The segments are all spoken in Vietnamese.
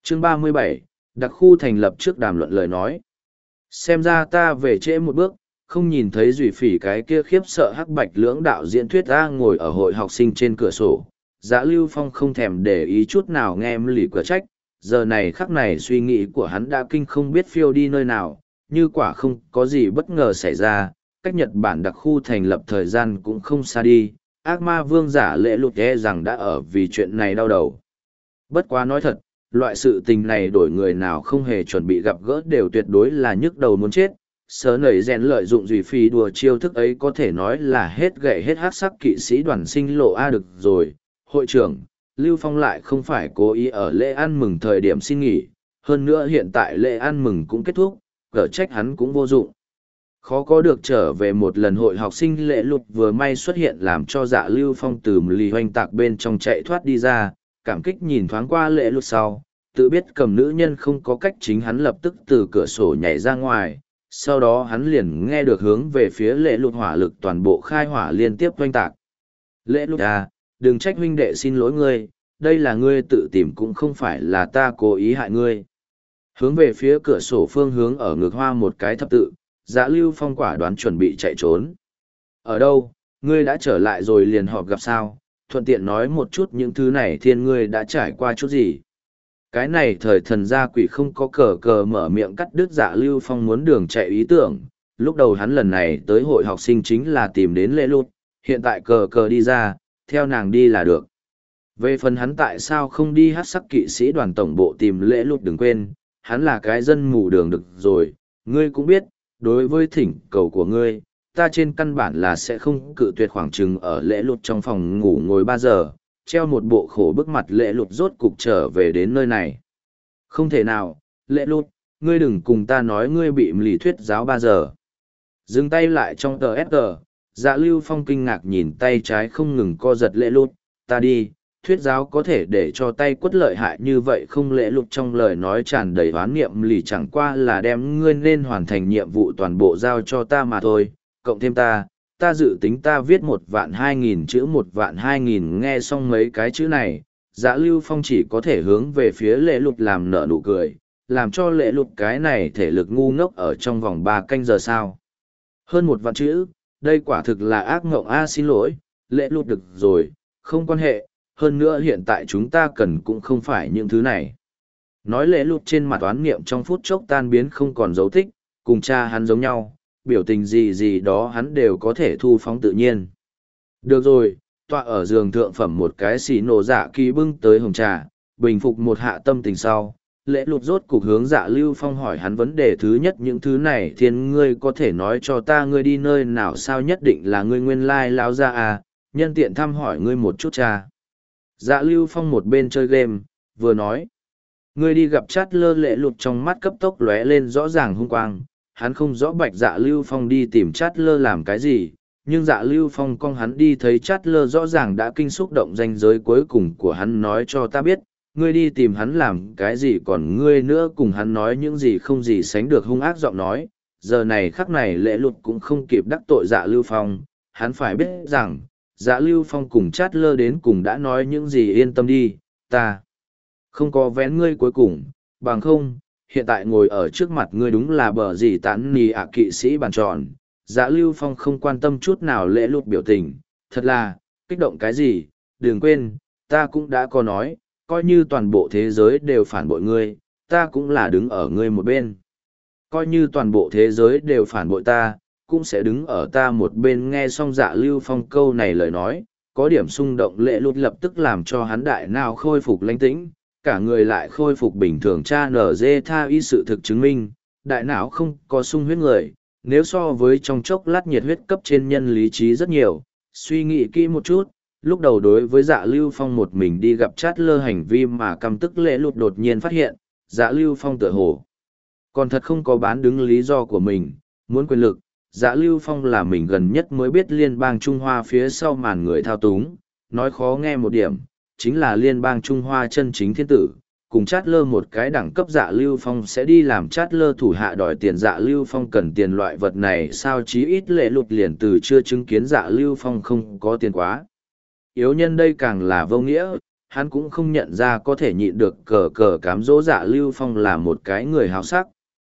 Chương 37, đặc khu thành lập trước đàm luận lời nói. Xem ra ta về trễ một bước, không nhìn thấy Duy Phỉ cái kia khiếp sợ hắc bạch lưỡng đạo diễn thuyết ta ngồi ở hội học sinh trên cửa sổ. Dạ Lưu Phong không thèm để ý chút nào nghe lì cửa trách, giờ này khắc này suy nghĩ của hắn đã kinh không biết phiêu đi nơi nào, như quả không có gì bất ngờ xảy ra, cách Nhật Bản đặc khu thành lập thời gian cũng không xa đi, ác ma vương giả lệ lụt e rằng đã ở vì chuyện này đau đầu. Bất quá nói thật, loại sự tình này đổi người nào không hề chuẩn bị gặp gỡ đều tuyệt đối là nhức đầu muốn chết. Sớ nảy rèn lợi dụng Duy Phi đùa chiêu thức ấy có thể nói là hết gậy hết hát sắc kỵ sĩ đoàn sinh lộ A được rồi. Hội trưởng, Lưu Phong lại không phải cố ý ở lễ ăn mừng thời điểm xin nghỉ, hơn nữa hiện tại lễ ăn mừng cũng kết thúc, cở trách hắn cũng vô dụng. Khó có được trở về một lần hội học sinh lễ lụt vừa may xuất hiện làm cho Dạ Lưu Phong từ lì hoành tạc bên trong chạy thoát đi ra, cảm kích nhìn thoáng qua lễ lụt sau, tự biết cầm nữ nhân không có cách chính hắn lập tức từ cửa sổ nhảy ra ngoài, sau đó hắn liền nghe được hướng về phía lễ lụt hỏa lực toàn bộ khai hỏa liên tiếp oanh tạc. Lễ lụt à, đừng trách huynh đệ xin lỗi ngươi, đây là ngươi tự tìm cũng không phải là ta cố ý hại ngươi. Hướng về phía cửa sổ phương hướng ở ngược hoa một cái thập tự, Dạ Lưu Phong quả đoán chuẩn bị chạy trốn. Ở đâu, ngươi đã trở lại rồi liền họp gặp sao, thuận tiện nói một chút những thứ này thiên ngươi đã trải qua chút gì. Cái này thời thần gia quỷ không có cờ cờ mở miệng cắt đứt Dạ Lưu Phong muốn đường chạy ý tưởng, lúc đầu hắn lần này tới hội học sinh chính là tìm đến lễ lụt, hiện tại cờ cờ đi ra, theo nàng đi là được. Về phần hắn tại sao không đi hát sắc kỵ sĩ đoàn tổng bộ tìm lễ lụt đừng quên, hắn là cái dân mù đường được rồi, ngươi cũng biết, đối với thỉnh cầu của ngươi, ta trên căn bản là sẽ không cự tuyệt khoảng chừng ở lễ lụt trong phòng ngủ ngồi 3 giờ, treo một bộ khổ bức mặt lễ lụt rốt cục trở về đến nơi này. Không thể nào, lễ lụt, ngươi đừng cùng ta nói ngươi bị lì thuyết giáo 3 giờ. Dừng tay lại trong tờ SG, Dạ Lưu Phong kinh ngạc nhìn tay trái không ngừng co giật lễ lụt, ta đi, thuyết giáo có thể để cho tay quất lợi hại như vậy không lễ lụt trong lời nói tràn đầy oán niệm lì chẳng qua là đem ngươi nên hoàn thành nhiệm vụ toàn bộ giao cho ta mà thôi, cộng thêm ta dự tính ta viết 1.200.000 chữ 1.200.000 nghe xong mấy cái chữ này, Dạ Lưu Phong chỉ có thể hướng về phía lễ lụt làm nở nụ cười, làm cho lễ lụt cái này thể lực ngu ngốc ở trong vòng 3 canh giờ sao. Hơn 1 vạn chữ, đây quả thực là ác ngộng a xin lỗi, lễ lụt được rồi, không quan hệ, hơn nữa hiện tại chúng ta cần cũng không phải những thứ này. Nói lễ lụt trên mặt oán niệm trong phút chốc tan biến không còn dấu tích, cùng cha hắn giống nhau, biểu tình gì gì đó hắn đều có thể thu phóng tự nhiên. Được rồi, tọa ở giường thượng phẩm một cái xì nổ dạ kỳ bưng tới hồng trà, bình phục một hạ tâm tình sau. Lễ lụt rốt cục hướng Dạ Lưu Phong hỏi hắn vấn đề thứ nhất những thứ này thiên ngươi có thể nói cho ta ngươi đi nơi nào sao nhất định là ngươi nguyên lai lão gia à, nhân tiện thăm hỏi ngươi một chút cha. Dạ Lưu Phong một bên chơi game, vừa nói. Ngươi đi gặp chát lơ lễ lụt trong mắt cấp tốc lóe lên rõ ràng hung quang, hắn không rõ bạch Dạ Lưu Phong đi tìm chát lơ làm cái gì, nhưng Dạ Lưu Phong con hắn đi thấy chát lơ rõ ràng đã kinh xúc động ranh giới cuối cùng của hắn nói cho ta biết, ngươi đi tìm hắn làm cái gì còn ngươi nữa cùng hắn nói những gì không gì sánh được hung ác giọng nói, giờ này khắc này lễ lụt cũng không kịp đắc tội Dạ Lưu Phong, hắn phải biết rằng, Dạ Lưu Phong cùng chát lơ đến cùng đã nói những gì yên tâm đi, ta không có vén ngươi cuối cùng, bằng không, hiện tại ngồi ở trước mặt ngươi đúng là bờ gì tán nì ạ kỵ sĩ bàn tròn. Dạ Lưu Phong không quan tâm chút nào lễ lụt biểu tình, thật là, kích động cái gì, đừng quên, ta cũng đã có nói, coi như toàn bộ thế giới đều phản bội ngươi, ta cũng là đứng ở ngươi một bên. Coi như toàn bộ thế giới đều phản bội ta, cũng sẽ đứng ở ta một bên nghe xong Dạ Lưu Phong câu này lời nói, có điểm xung động lễ lụt lập tức làm cho hắn đại nào khôi phục lãnh tĩnh, cả người lại khôi phục bình thường cha nở dê tha y sự thực chứng minh, đại não không có sung huyết người, nếu so với trong chốc lát nhiệt huyết cấp trên nhân lý trí rất nhiều, suy nghĩ kỹ một chút, lúc đầu đối với Dạ Lưu Phong một mình đi gặp chát lơ hành vi mà căm tức lễ lụt đột nhiên phát hiện, Dạ Lưu Phong tựa hồ còn thật không có bán đứng lý do của mình, muốn quyền lực, Dạ Lưu Phong là mình gần nhất mới biết liên bang Trung Hoa phía sau màn người thao túng, nói khó nghe một điểm, chính là liên bang Trung Hoa chân chính thiên tử, cùng chát lơ một cái đẳng cấp Dạ Lưu Phong sẽ đi làm chát lơ thủ hạ đòi tiền Dạ Lưu Phong cần tiền loại vật này sao chí ít lệ lụt liền từ chưa chứng kiến Dạ Lưu Phong không có tiền quá. Yếu nhân đây càng là vô nghĩa, hắn cũng không nhận ra có thể nhịn được cờ cờ cám dỗ Dạ Lưu Phong là một cái người háo sắc.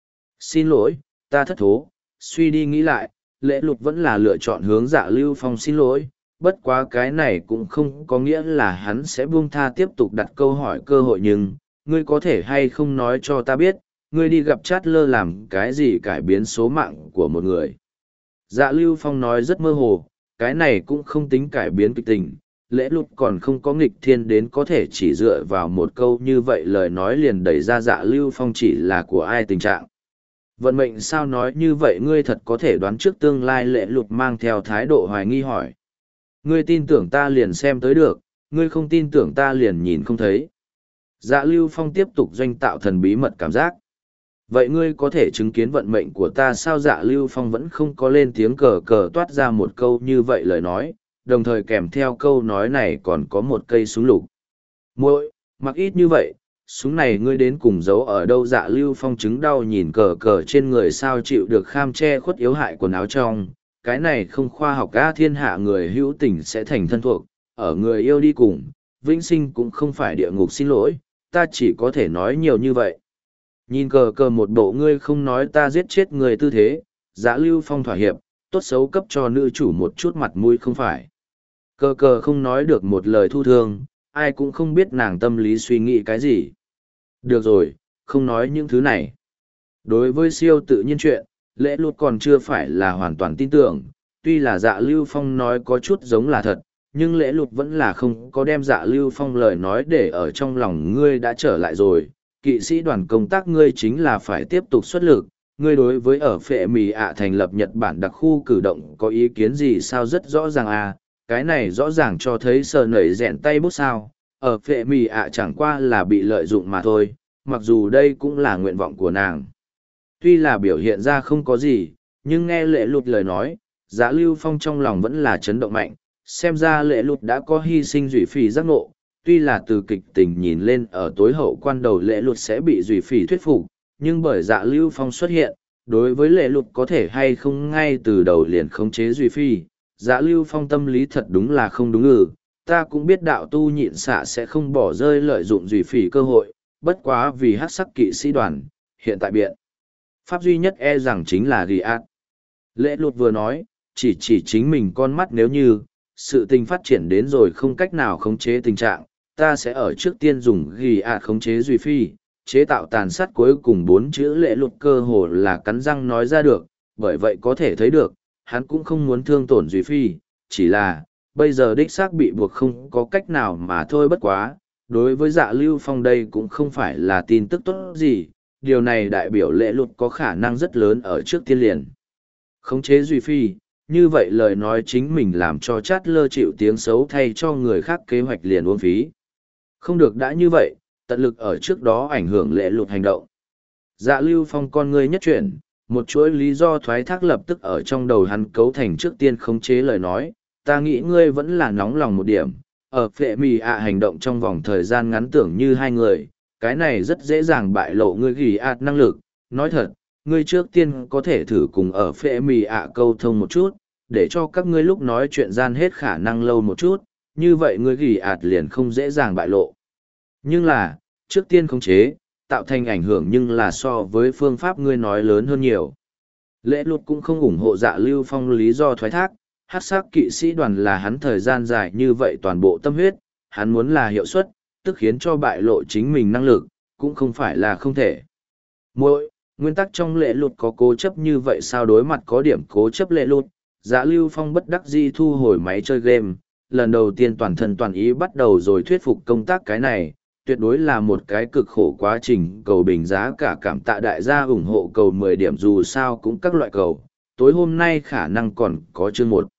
Xin lỗi, ta thất thố, suy đi nghĩ lại, Lễ Lục vẫn là lựa chọn hướng Dạ Lưu Phong xin lỗi, bất quá cái này cũng không có nghĩa là hắn sẽ buông tha tiếp tục đặt câu hỏi cơ hội, nhưng ngươi có thể hay không nói cho ta biết, ngươi đi gặp Chát Lơ làm cái gì cải biến số mạng của một người. Dạ Lưu Phong nói rất mơ hồ, cái này cũng không tính cải biến kịch tình, Lễ Lục còn không có nghịch thiên đến có thể chỉ dựa vào một câu như vậy lời nói liền đẩy ra Dạ Lưu Phong chỉ là của ai tình trạng. Vận mệnh sao nói như vậy, ngươi thật có thể đoán trước tương lai? Lễ Lục mang theo thái độ hoài nghi hỏi. Ngươi tin tưởng ta liền xem tới được, ngươi không tin tưởng ta liền nhìn không thấy. Dạ Lưu Phong tiếp tục doanh tạo thần bí mật cảm giác. Vậy ngươi có thể chứng kiến vận mệnh của ta sao? Dạ Lưu Phong vẫn không có lên tiếng, cờ cờ toát ra một câu như vậy lời nói, đồng thời kèm theo câu nói này còn có một cây súng lục. Muội, mặc ít như vậy, súng này ngươi đến cùng giấu ở đâu? Dạ Lưu Phong chứng đau nhìn cờ cờ trên người, sao chịu được kham che khuất yếu hại quần áo trong. Cái này không khoa học, ca thiên hạ người hữu tình sẽ thành thân thuộc, ở người yêu đi cùng, vĩnh sinh cũng không phải địa ngục. Xin lỗi, ta chỉ có thể nói nhiều như vậy. Nhìn cờ cờ một bộ ngươi không nói ta giết chết người tư thế, Dạ Lưu Phong thỏa hiệp, tốt xấu cấp cho nữ chủ một chút mặt mũi không phải. Cờ cờ không nói được một lời thu thương, ai cũng không biết nàng tâm lý suy nghĩ cái gì. Được rồi, không nói những thứ này. Đối với siêu tự nhiên chuyện, Lễ Lục còn chưa phải là hoàn toàn tin tưởng, tuy là Dạ Lưu Phong nói có chút giống là thật, nhưng Lễ Lục vẫn là không có đem Dạ Lưu Phong lời nói để ở trong lòng. Ngươi đã trở lại rồi, kỵ sĩ đoàn công tác ngươi chính là phải tiếp tục xuất lực. Ngươi đối với ở Phệ Mì ạ thành lập Nhật Bản đặc khu cử động có ý kiến gì sao? Rất rõ ràng à, cái này rõ ràng cho thấy sờ nẩy rẹn tay bút sao. Ở Phệ Mì ạ chẳng qua là bị lợi dụng mà thôi, mặc dù đây cũng là nguyện vọng của nàng. Tuy là biểu hiện ra không có gì, nhưng nghe Lễ Lục lời nói, Dạ Lưu Phong trong lòng vẫn là chấn động mạnh, xem ra Lễ Lục đã có hy sinh Duy Phỉ giác ngộ. Tuy là từ kịch tình nhìn lên ở tối hậu quan đầu Lễ Lục sẽ bị Duy Phỉ thuyết phục, nhưng bởi Dạ Lưu Phong xuất hiện, đối với Lễ Lục có thể hay không ngay từ đầu liền khống chế Duy Phỉ, Dạ Lưu Phong tâm lý thật đúng là không đúng. Ta cũng biết đạo tu nhịn xạ sẽ không bỏ rơi lợi dụng Duy Phỉ cơ hội, bất quá vì hắc sắc kỵ sĩ đoàn, hiện tại biện pháp duy nhất e rằng chính là ghi ạt. Lễ Lục vừa nói, chỉ chính mình con mắt, nếu như sự tình phát triển đến rồi không cách nào khống chế tình trạng, ta sẽ ở trước tiên dùng ghi ạt khống chế Duy Phi, chế tạo tàn sát. Cuối cùng 4 chữ Lễ Lục cơ hồ là cắn răng nói ra được, bởi vậy có thể thấy được, hắn cũng không muốn thương tổn Duy Phi, chỉ là, bây giờ đích xác bị buộc không có cách nào mà thôi. Bất quá, đối với Dạ Lưu Phong đây cũng không phải là tin tức tốt gì, điều này đại biểu Lễ Lục có khả năng rất lớn ở trước tiên liền khống chế Duy Phi, như vậy lời nói chính mình làm cho Chát Lơ chịu tiếng xấu thay cho người khác kế hoạch liền uổng phí. Không được đã như vậy, tận lực ở trước đó ảnh hưởng Lễ Lục hành động. Dạ Lưu Phong con ngươi nhất chuyển, một chuỗi lý do thoái thác lập tức ở trong đầu hắn cấu thành. Trước tiên khống chế lời nói, ta nghĩ ngươi vẫn là nóng lòng một điểm, ở Phệ Mì ạ hành động trong vòng thời gian ngắn tưởng như hai người, cái này rất dễ dàng bại lộ ngươi ghi ạt năng lực. Nói thật, ngươi trước tiên có thể thử cùng ở Phệ Mì ạ câu thông một chút, để cho các ngươi lúc nói chuyện gian hết khả năng lâu một chút, như vậy ngươi ghi ạt liền không dễ dàng bại lộ. Nhưng là, trước tiên khống chế, tạo thành ảnh hưởng nhưng là so với phương pháp ngươi nói lớn hơn nhiều. Lễ Lục cũng không ủng hộ Dạ Lưu Phong lý do thoái thác, hắc sắc kỵ sĩ đoàn là hắn thời gian dài như vậy toàn bộ tâm huyết, hắn muốn là hiệu suất, tức khiến cho bại lộ chính mình năng lực, cũng không phải là không thể. Muội, nguyên tắc trong Lễ Lục có cố chấp như vậy sao? Đối mặt có điểm cố chấp Lễ Lục, Dạ Lưu Phong bất đắc dĩ thu hồi máy chơi game, lần đầu tiên toàn thân toàn ý bắt đầu rồi thuyết phục công tác. Cái này, tuyệt đối là một cái cực khổ quá trình. Cầu bình giá cả, cảm tạ đại gia ủng hộ cầu 10 điểm, dù sao cũng các loại cầu, tối hôm nay khả năng còn có chương 1.